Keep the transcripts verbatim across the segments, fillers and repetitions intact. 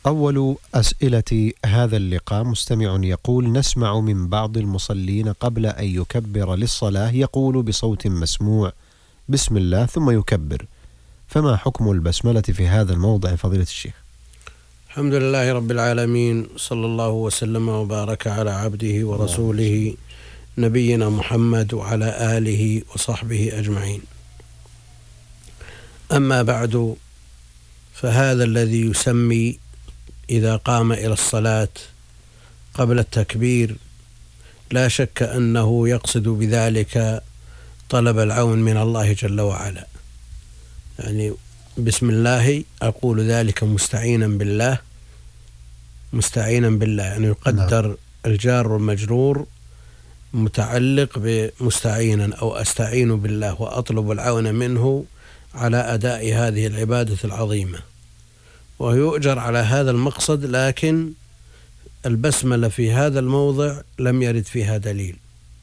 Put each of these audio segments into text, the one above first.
أول أسئلة هذا اللقاء مستمع يقول: نسمع من بعض المصلين قبل أن يكبر للصلاة يقول بصوت مسموع بسم الله ثم يكبر، فما حكم البسملة في هذا الموضع فضيلة الشيخ؟ الحمد لله رب العالمين، صلى الله وسلم وبارك على عبده ورسوله نبينا محمد وعلى آله وصحبه أجمعين. أما بعد، فهذا الذي يسمي إذا قام إلى الصلاة قبل التكبير لا شك أنه يقصد بذلك طلب العون من الله جل وعلا، يعني بسم الله أقول ذلك مستعينا بالله، مستعينا بالله يعني يقدر الجار والمجرور متعلق بمستعينا أو أستعين بالله وأطلب العون منه على أداء هذه العبادة العظيمة، ويؤجر على هذا المقصد. لكن البسملة في هذا الموضع لم يرد فيها دليل،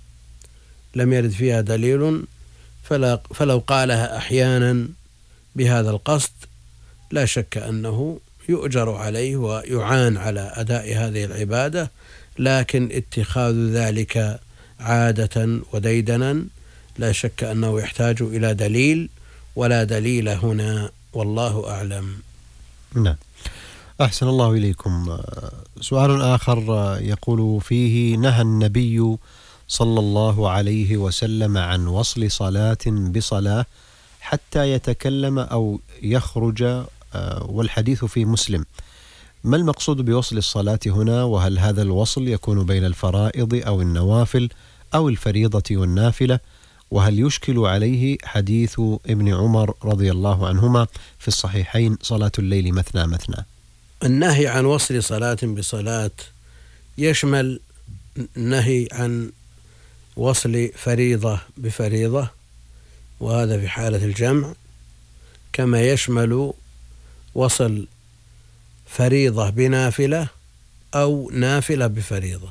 لم يرد فيها دليل، فلا فلو قالها أحيانا بهذا القصد لا شك أنه يؤجر عليه ويعان على أداء هذه العبادة، لكن اتخاذ ذلك عادة وديدنا لا شك أنه يحتاج إلى دليل، ولا دليل هنا، والله أعلم. نعم، أحسن الله إليكم. سؤال آخر يقول فيه: نهى النبي صلى الله عليه وسلم عن وصل صلاة بصلاة حتى يتكلم أو يخرج، والحديث في مسلم. ما المقصود بوصل الصلاة هنا؟ وهل هذا الوصل يكون بين الفرائض أو النوافل أو الفريضة والنافلة؟ وهل يشكل عليه حديث ابن عمر رضي الله عنهما في الصحيحين صلاة الليل مثنى مثنى؟ النهي عن وصل صلاة بصلاة يشمل النهي عن وصل فريضة بفريضة، وهذا في حالة الجمع، كما يشمل وصل فريضة بنافلة أو نافلة بفريضة،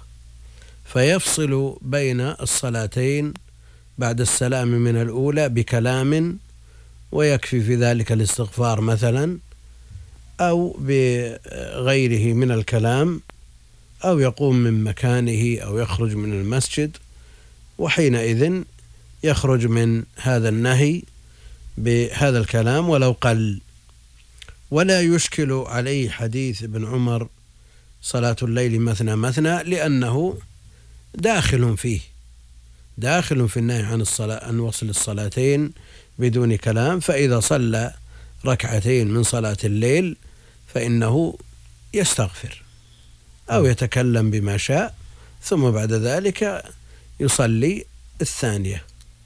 فيفصل بين الصلاتين بعد السلام من الأولى بكلام، ويكفي في ذلك الاستغفار مثلا، أو بغيره من الكلام، أو يقوم من مكانه أو يخرج من المسجد، وحينئذ يخرج من هذا النهي بهذا الكلام ولو قل. ولا يشكل عليه حديث ابن عمر صلاة الليل مثنى مثنى، لأنه داخل فيه، داخل في النهي عن الصلاة عن وصل الصلاتين بدون كلام. فإذا صلى ركعتين من صلاة الليل فإنه يستغفر أو يتكلم بما شاء، ثم بعد ذلك يصلي الثانية،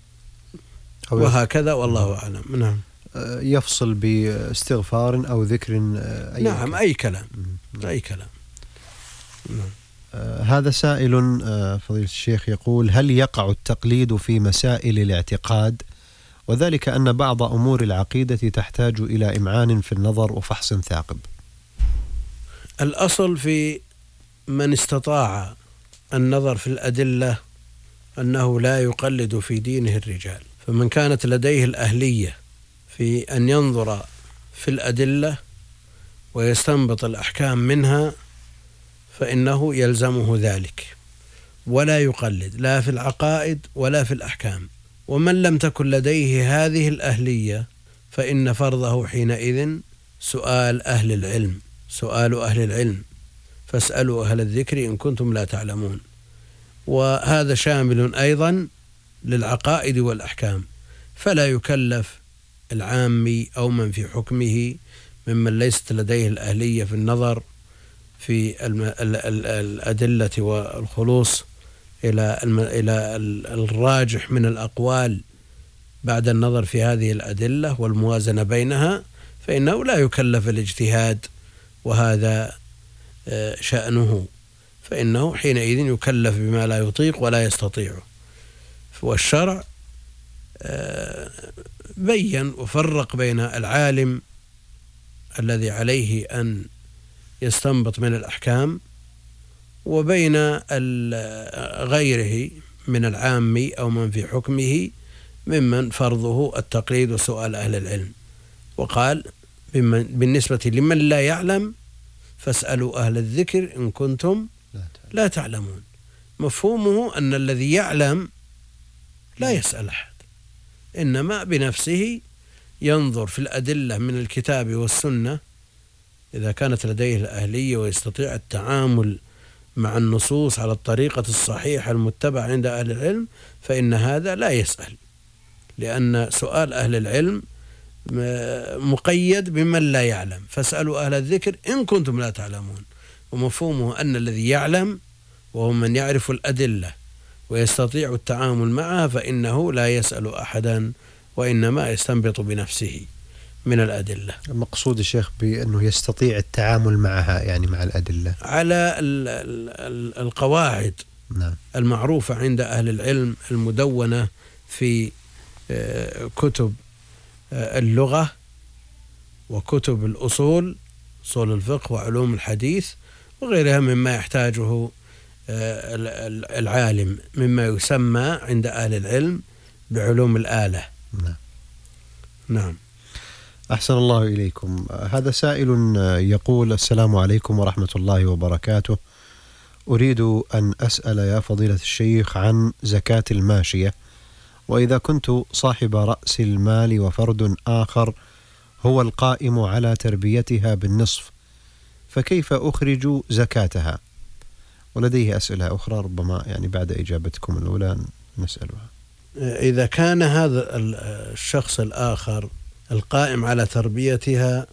وهكذا والله أعلم. نعم، يفصل باستغفار أو ذكر أي نعم كلام. أي كلام أي كلام نعم. هذا سائل فضيلة الشيخ يقول: هل يقع التقليد في مسائل الاعتقاد، وذلك أن بعض أمور العقيدة تحتاج إلى إمعان في النظر وفحص ثاقب؟ الأصل في من استطاع النظر في الأدلة أنه لا يقلد في دينه الرجال، فمن كانت لديه الأهلية في أن ينظر في الأدلة ويستنبط الأحكام منها فإنه يلزمه ذلك، ولا يقلد لا في العقائد ولا في الأحكام. ومن لم تكن لديه هذه الأهلية فإن فرضه حينئذ سؤال أهل العلم، سؤال أهل العلم، فاسألوا أهل الذكر إن كنتم لا تعلمون. وهذا شامل أيضا للعقائد والأحكام، فلا يكلف العامي أو من في حكمه ممن ليست لديه الأهلية في النظر في الأدلة والخلوص إلى إلى الراجح من الأقوال بعد النظر في هذه الأدلة والموازنة بينها، فإنه لا يكلف الاجتهاد، وهذا شأنه، فإنه حينئذ يكلف بما لا يطيق ولا يستطيعه. والشرع بين وفرق بين العالم الذي عليه أن يستنبط من الأحكام وبين غيره من العامي أو من في حكمه ممن فرضه التقليد وسؤال أهل العلم. وقال بالنسبة لمن لا يعلم فاسألوا أهل الذكر إن كنتم لا تعلمون. مفهومه أن الذي يعلم لا يسأل أحد، إنما بنفسه ينظر في الأدلة من الكتاب والسنة إذا كانت لديه الأهلية ويستطيع التعامل مع النصوص على الطريقة الصحيحة المتبعة عند أهل العلم، فإن هذا لا يسأل، لأن سؤال أهل العلم مقيد بمن لا يعلم. فاسألوا أهل الذكر إن كنتم لا تعلمون، ومفهومه أن الذي يعلم وهو من يعرف الأدلة ويستطيع التعامل معها فإنه لا يسأل أحدا، وإنما يستنبط بنفسه من الأدلة. المقصود الشيخ بأنه يستطيع التعامل معها، يعني مع الأدلة على ال ال القواعد نعم. المعروفة عند أهل العلم المدونة في كتب اللغة وكتب الأصول، أصول الفقه وعلوم الحديث وغيرها مما يحتاجه العالم مما يسمى عند أهل العلم بعلوم الآلة. نعم. نعم. أحسن الله إليكم. هذا سائل يقول: السلام عليكم ورحمة الله وبركاته، أريد أن أسأل يا فضيلة الشيخ عن زكاة الماشية، وإذا كنت صاحب رأس المال وفرد آخر هو القائم على تربيتها بالنصف، فكيف أخرج زكاتها؟ ولديه أسئلة أخرى ربما يعني بعد إجابتكم الأولى نسألها. إذا كان هذا الشخص الآخر القائم على تربيتها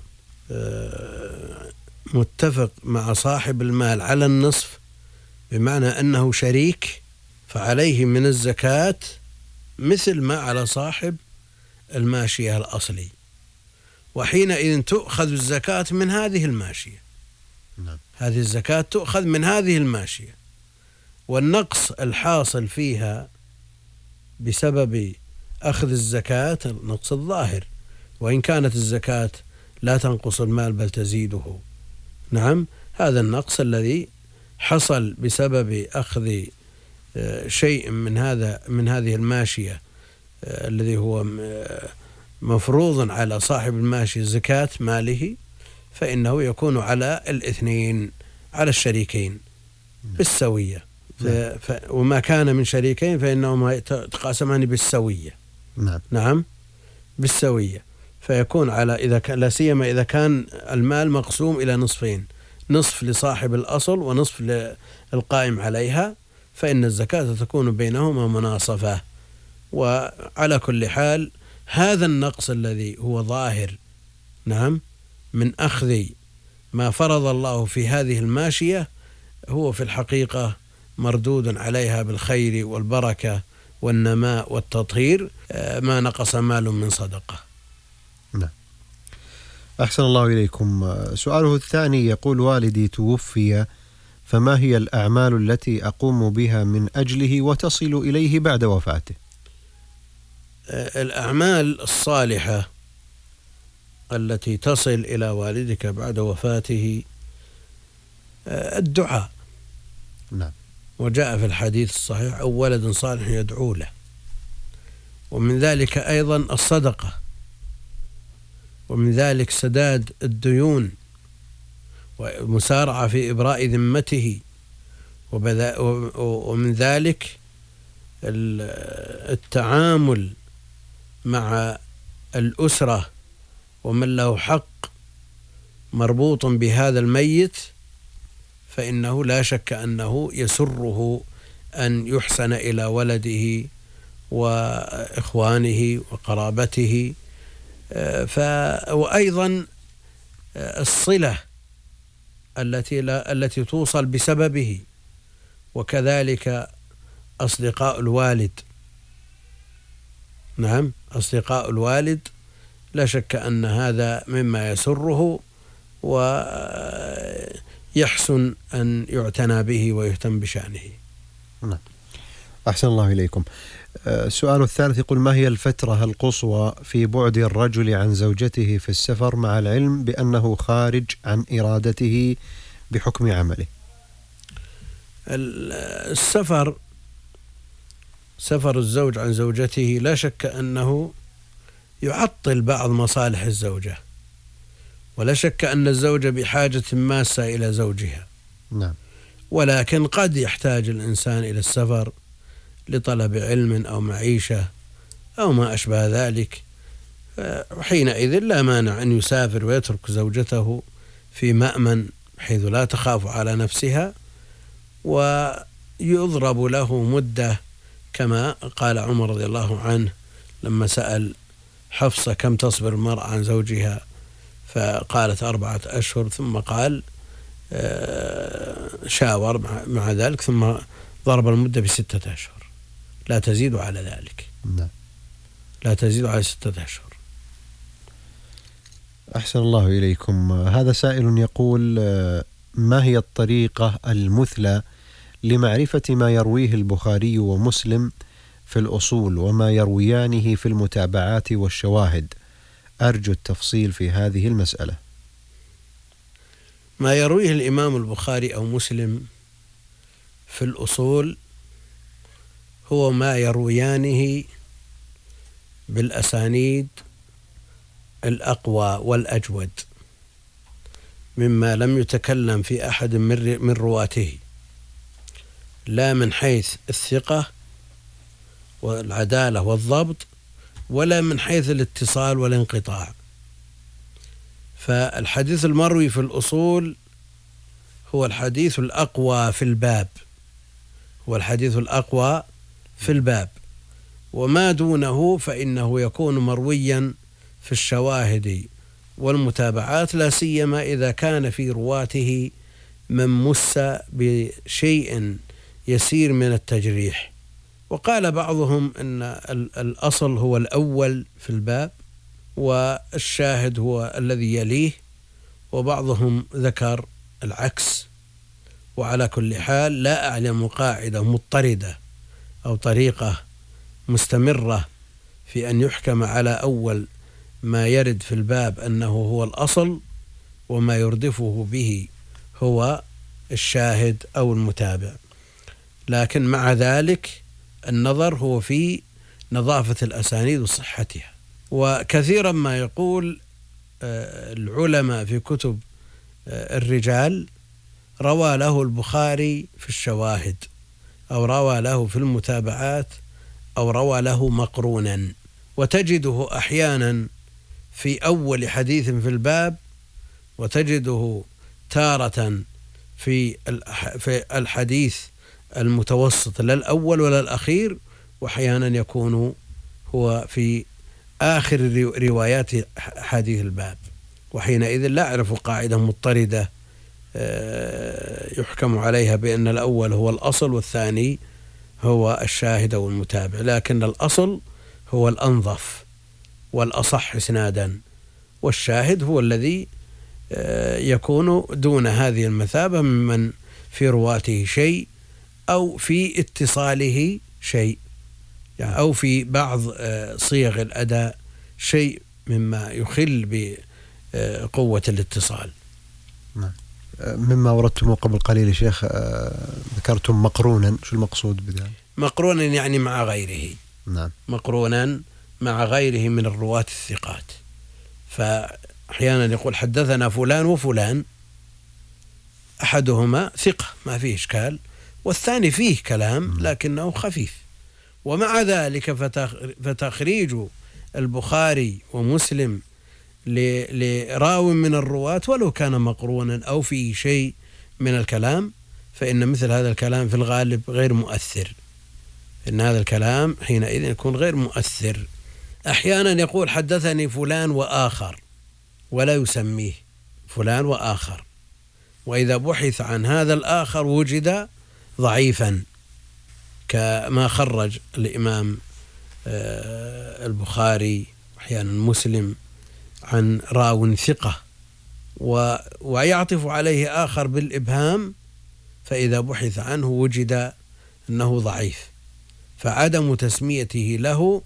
متفق مع صاحب المال على النصف، بمعنى أنه شريك، فعليه من الزكاة مثل ما على صاحب الماشية الأصلي، وحينئذ تؤخذ الزكاة من هذه الماشية. نعم. هذه الزكاة تؤخذ من هذه الماشية، والنقص الحاصل فيها بسبب أخذ الزكاة النقص الظاهر، وإن كانت الزكاة لا تنقص المال بل تزيده. نعم، هذا النقص الذي حصل بسبب أخذ شيء من هذا من هذه الماشية الذي هو مفروض على صاحب الماشية زكاة ماله، فإنه يكون على الاثنين، على الشريكين بالسوية. ف... وما كان من شريكين فإنهما يتقاسمان بالسوية. نعم. نعم بالسوية، فيكون على إذا كان لا سيما إذا كان المال مقسوم إلى نصفين، نصف لصاحب الأصل ونصف للقائم عليها، فإن الزكاة تكون بينهما مناصفة. وعلى كل حال هذا النقص الذي هو ظاهر نعم من أخذ ما فرض الله في هذه الماشية هو في الحقيقة مردود عليها بالخير والبركة والنماء والتطهير، ما نقص مال من صدقة. نعم. أحسن الله إليكم. سؤاله الثاني يقول: والدي توفي، فما هي الأعمال التي أقوم بها من أجله وتصل إليه بعد وفاته؟ الأعمال الصالحة التي تصل إلى والدك بعد وفاته الدعاء. نعم. وجاء في الحديث الصحيح: أو ولد صالح يدعو له. ومن ذلك أيضا الصدقة، ومن ذلك سداد الديون ومسارعة في إبراء ذمته، ومن ذلك التعامل مع الأسرة ومن له حق مربوط بهذا الميت، فإنه لا شك أنه يسره أن يحسن إلى ولده وإخوانه وقرابته. ف وأيضا الصلة التي لا التي توصل بسببه، وكذلك أصدقاء الوالد. نعم، أصدقاء الوالد لا شك أن هذا مما يسره ويحسن أن يعتنى به ويهتم بشأنه. نعم. أحسن الله إليكم. السؤال الثالث يقول: ما هي الفترة القصوى في بعد الرجل عن زوجته في السفر مع العلم بأنه خارج عن إرادته بحكم عمله؟ السفر، سفر الزوج عن زوجته لا شك أنه يعطل بعض مصالح الزوجة، ولا شك أن الزوجة بحاجة ماسة إلى زوجها. نعم. ولكن قد يحتاج الإنسان إلى السفر لطلب علم أو معيشة أو ما أشبه ذلك، حينئذ لا مانع أن يسافر ويترك زوجته في مأمن حيث لا تخاف على نفسها، ويضرب له مدة كما قال عمر رضي الله عنه لما سأل حفصة كم تصبر المرأة عن زوجها، فقالت أربعة أشهر، ثم قال شاور مع ذلك ثم ضرب المدة بستة أشهر، لا تزيد على ذلك. نعم. لا تزيد على ستة أشهر. أحسن الله إليكم. هذا سائل يقول: ما هي الطريقة المثلى لمعرفة ما يرويه البخاري ومسلم في الأصول وما يرويانه في المتابعات والشواهد؟ أرجو التفصيل في هذه المسألة. ما يرويه الإمام البخاري أو مسلم في الأصول هو ما يرويانه بالأسانيد الأقوى والأجود مما لم يتكلم في أحد من رواته، لا من حيث الثقة والعدالة والضبط ولا من حيث الاتصال والانقطاع. فالحديث المروي في الأصول هو الحديث الأقوى في الباب، هو الحديث الأقوى في الباب، وما دونه فإنه يكون مرويا في الشواهد والمتابعات، لا سيما إذا كان في رواته من مس بشيء يسير من التجريح. وقال بعضهم أن الأصل هو الأول في الباب والشاهد هو الذي يليه، وبعضهم ذكر العكس. وعلى كل حال لا أعلم قاعدة مضطردة أو طريقة مستمرة في أن يحكم على أول ما يرد في الباب أنه هو الأصل وما يردفه به هو الشاهد أو المتابع، لكن مع ذلك النظر هو في نظافة الأسانيد وصحتها. وكثيرا ما يقول العلماء في كتب الرجال روى له البخاري في الشواهد أو روى له في المتابعات أو روى له مقرونا، وتجده أحيانا في أول حديث في الباب، وتجده تارة في الحديث المتوسط لا الأول ولا الأخير، وأحيانا يكون هو في آخر روايات حديث الباب. وحينئذ لا أعرف قاعدة مضطردة يحكم عليها بأن الأول هو الأصل والثاني هو الشاهد والمتابع، لكن الأصل هو الأنظف والأصح إسنادا، والشاهد هو الذي يكون دون هذه المثابة ممن في رواته شيء أو في اتصاله شيء، يعني أو في بعض صيغ الأداء شيء مما يخل بقوة الاتصال. نعم. مما وردتم قبل قليل يا شيخ ذكرتم مقرونا، شو المقصود بذلك؟ مقرونا يعني مع غيره. نعم. مقرونا مع غيره من الرواة الثقات، فأحيانا يقول حدثنا فلان وفلان، أحدهما ثقة ما فيه إشكال، والثاني فيه كلام لكنه خفيف، ومع ذلك فتخريج البخاري ومسلم لراو من الرواة ولو كان مقرونا أو فيه شيء من الكلام، فإن مثل هذا الكلام في الغالب غير مؤثر، إن هذا الكلام حينئذ يكون غير مؤثر. أحيانا يقول حدثني فلان وآخر ولا يسميه فلان وآخر، وإذا بحث عن هذا الآخر وجد ضعيفا، كما خرج الإمام البخاري أحيانا مسلم عن راو ثقة ويعطف عليه آخر بالإبهام، فإذا بحث عنه وجد أنه ضعيف، فعدم تسميته له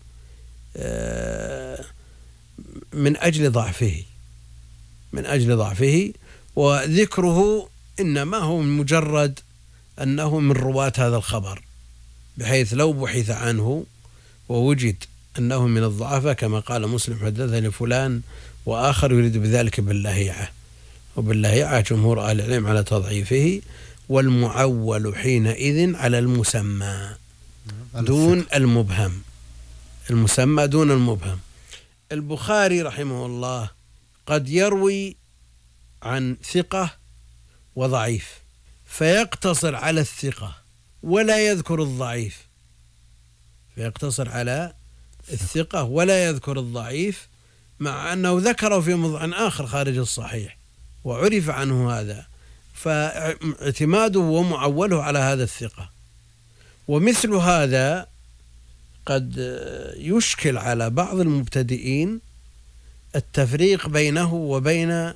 من أجل ضعفه من أجل ضعفه وذكره إنما هو مجرد أنه من رواة هذا الخبر، بحيث لو بحث عنه ووجد أنه من الضعفاء كما قال مسلم حدثني فلان وآخر يريد بذلك باللهيعة، وباللهيعة جمهور أهل العلم على تضعيفه، والمعول حينئذ على المسمى دون المبهم، المسمى دون المبهم. البخاري رحمه الله قد يروي عن ثقة وضعيف فيقتصر على الثقة ولا يذكر الضعيف، فيقتصر على الثقة ولا يذكر الضعيف، مع أنه ذكره في موضع آخر خارج الصحيح وعرف عنه هذا، فاعتماده ومعوله على هذا الثقة. ومثل هذا قد يشكل على بعض المبتدئين التفريق بينه وبين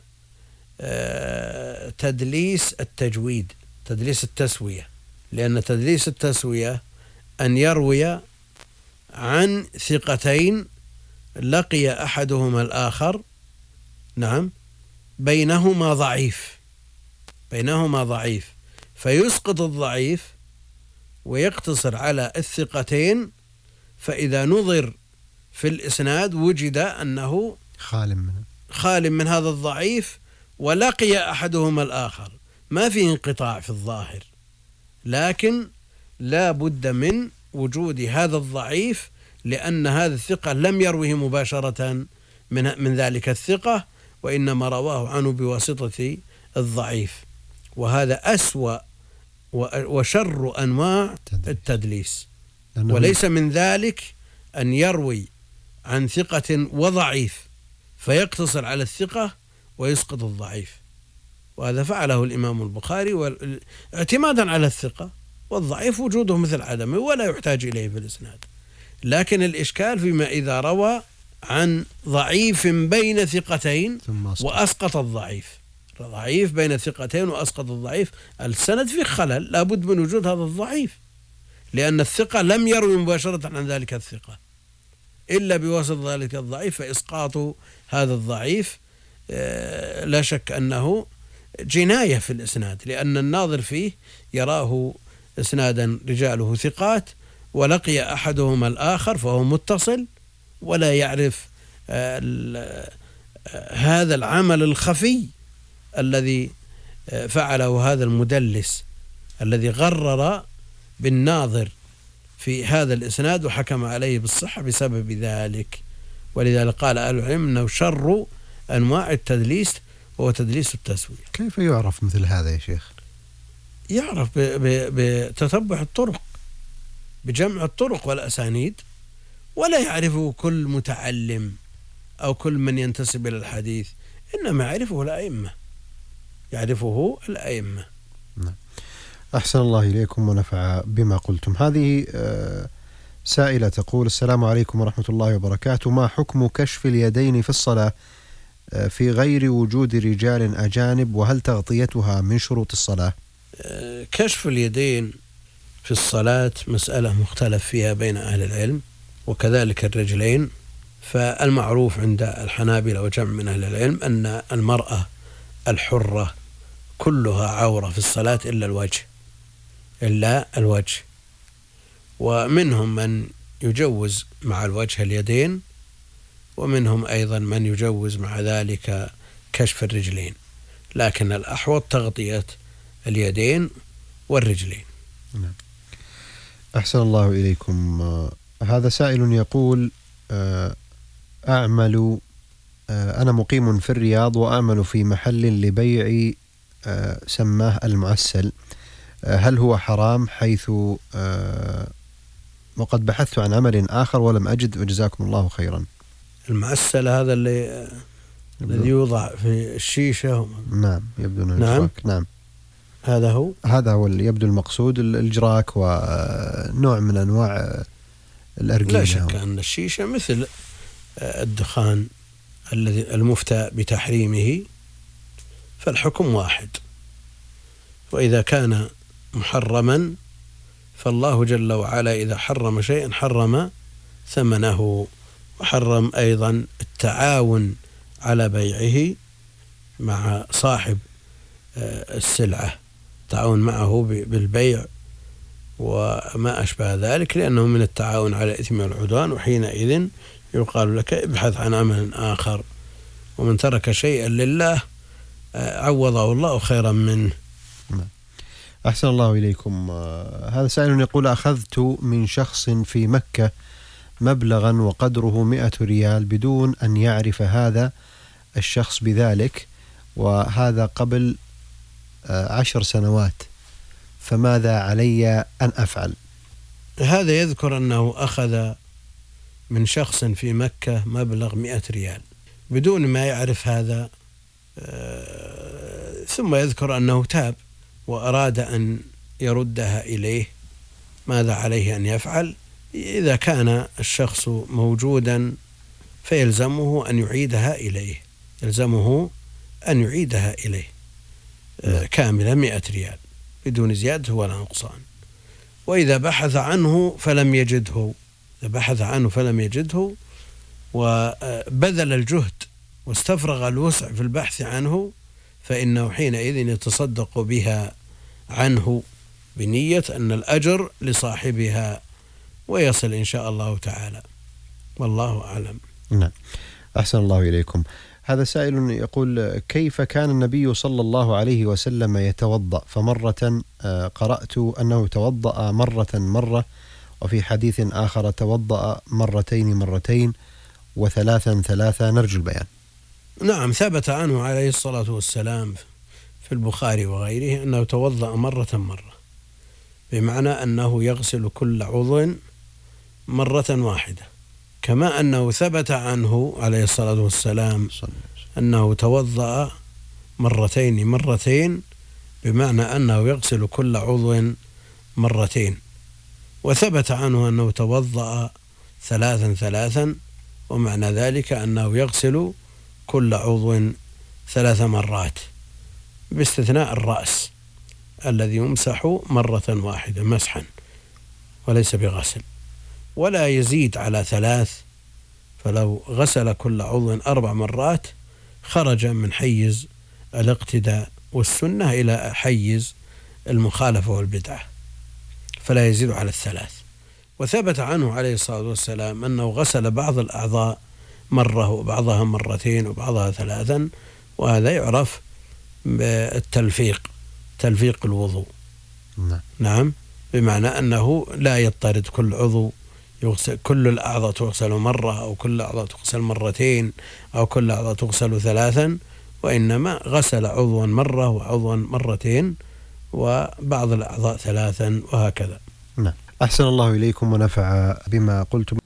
تدليس التجويد، تدليس التسوية، لأن تدليس التسوية أن يروي عن ثقتين لقي أحدهما الآخر، نعم، بينهما ضعيف، بينهما ضعيف، فيسقط الضعيف ويقتصر على الثقتين، فإذا نظر في الإسناد وجد أنه خال من خال من هذا الضعيف، ولقي أحدهما الآخر، ما فيه انقطاع في الظاهر، لكن لا بد من وجود هذا الضعيف، لأن هذا الثقة لم يروه مباشرة من من ذلك الثقة، وإنما رواه عنه بواسطة الضعيف، وهذا أسوأ وشر أنواع التدليس. وليس من ذلك أن يروي عن ثقة وضعيف فيقتصر على الثقة ويسقط الضعيف، وهذا فعله الإمام البخاري اعتمادا على الثقة، والضعيف وجوده مثل عدمه ولا يحتاج إليه في الإسناد. لكن الإشكال فيما إذا روى عن ضعيف بين ثقتين وأسقط الضعيف، ضعيف بين ثقتين وأسقط الضعيف، السند فيه خلل، لابد من وجود هذا الضعيف، لأن الثقة لم يروي مباشرة عن ذلك الثقة إلا بواسطة ذلك الضعيف، فإسقاط هذا الضعيف لا شك أنه جناية في الإسناد، لأن الناظر فيه يراه إسنادا رجاله ثقات، ولقي أحدهما الآخر فهو متصل، ولا يعرف هذا العمل الخفي الذي فعله هذا المدلس الذي غرر بالناظر في هذا الإسناد وحكم عليه بالصحة بسبب ذلك. ولذلك قال أهل العلم أنه شر أنواع التدليس وهو تدليس التسوية. كيف يعرف مثل هذا يا شيخ؟ يعرف بتتبع الطرق، بجمع الطرق والأسانيد، ولا يعرفه كل متعلم أو كل من ينتسب إلى الحديث، إنما يعرفه الأئمة، يعرفه الأئمة. نعم. أحسن الله إليكم ونفع بما قلتم. هذه سائلة تقول: السلام عليكم ورحمة الله وبركاته، ما حكم كشف اليدين في الصلاة في غير وجود رجال أجانب، وهل تغطيتها من شروط الصلاة؟ كشف اليدين في الصلاة مسألة مختلف فيها بين أهل العلم، وكذلك الرجلين. فالمعروف عند الحنابلة وجمع من أهل العلم أن المرأة الحرة كلها عورة في الصلاة إلا الوجه، إلا الوجه. ومنهم من يجوز مع الوجه اليدين، ومنهم أيضا من يجوز مع ذلك كشف الرجلين، لكن الأحوط تغطية اليدين والرجلين. نعم. أحسن الله إليكم. هذا سائل يقول: أعمل أنا مقيم في الرياض وأعمل في محل لبيع سماه المعسل، هل هو حرام؟ حيث وقد بحثت عن عمل آخر ولم أجد، وجزاكم الله خيرا. المعسل هذا اللي الذي يوضع في الشيشة. نعم يبدو أنه نعم. نعم هذا هو هذا هو اللي يبدو المقصود، الإجراك ونوع من أنواع الأرجينة. لا شك أن الشيشة مثل الدخان الذي المفتى بتحريمه، فالحكم واحد. وإذا كان محرما فالله جل وعلا إذا حرم شيئا حرم ثمنه، وحرم أيضا التعاون على بيعه مع صاحب السلعة، تعاون معه بالبيع وما أشبه ذلك، لأنه من التعاون على الإثم والعدوان، وحينئذ يقال لك ابحث عن عمل آخر ومن ترك شيئا لله عوضه الله خيرا منه. أحسن الله إليكم. هذا سائل يقول: أخذت من شخص في مكة مبلغا وقدره مئة ريال بدون أن يعرف هذا الشخص بذلك، وهذا قبل عشر سنوات، فماذا علي أن أفعل؟ هذا يذكر أنه أخذ من شخص في مكة مبلغ مئة ريال بدون ما يعرف هذا، ثم يذكر أنه تاب وأراد أن يردها إليه، ماذا عليه أن يفعل؟ إذا كان الشخص موجودا فيلزمه أن يعيدها إليه، يلزمه أن يعيدها إليه كاملة مئة ريال بدون زيادة ولا نقصان. وإذا بحث عنه فلم يجده، إذا بحث عنه فلم يجده وبذل الجهد واستفرغ الوسع في البحث عنه، فإنه حينئذ يتصدق بها عنه بنية أن الأجر لصاحبها، ويصل إن شاء الله تعالى، والله أعلم. نعم. أحسن الله إليكم. هذا سائل يقول: كيف كان النبي صلى الله عليه وسلم يتوضأ؟ فمرة قرأت أنه توضأ مرة مرة، وفي حديث آخر توضأ مرتين مرتين وثلاثا ثلاثا، نرجو البيان. نعم، ثبت عنه عليه الصلاة والسلام في البخاري وغيره أنه توضأ مرة مرة، بمعنى أنه يغسل كل عضو مرة واحدة، كما أنه ثبت عنه عليه الصلاة والسلام أنه توضأ مرتين مرتين، بمعنى أنه يغسل كل عضو مرتين. وثبت عنه أنه توضأ ثلاثا ثلاثا، ومعنى ذلك أنه يغسل كل عضو ثلاث مرات باستثناء الرأس الذي يمسح مرة واحدة مسحا وليس بغسل، ولا يزيد على ثلاث، فلو غسل كل عضو أربع مرات خرج من حيز الاقتداء والسنة إلى حيز المخالفة والبدعة، فلا يزيد على الثلاث. وثبت عنه عليه الصلاة والسلام أنه غسل بعض الأعضاء مرة وبعضها مرتين وبعضها ثلاثا، وهذا يعرف بالتلفيق، تلفيق الوضوء. نعم. نعم، بمعنى أنه لا يضطرد كل عضو يغسل، كل الأعضاء تغسل مرة أو كل الأعضاء تغسل مرتين أو كل الأعضاء تغسل ثلاثا، وإنما غسل عضوا مرة وعضوا مرتين وبعض الأعضاء ثلاثا، وهكذا. نعم. أحسن الله إليكم ونفع بما قلتم.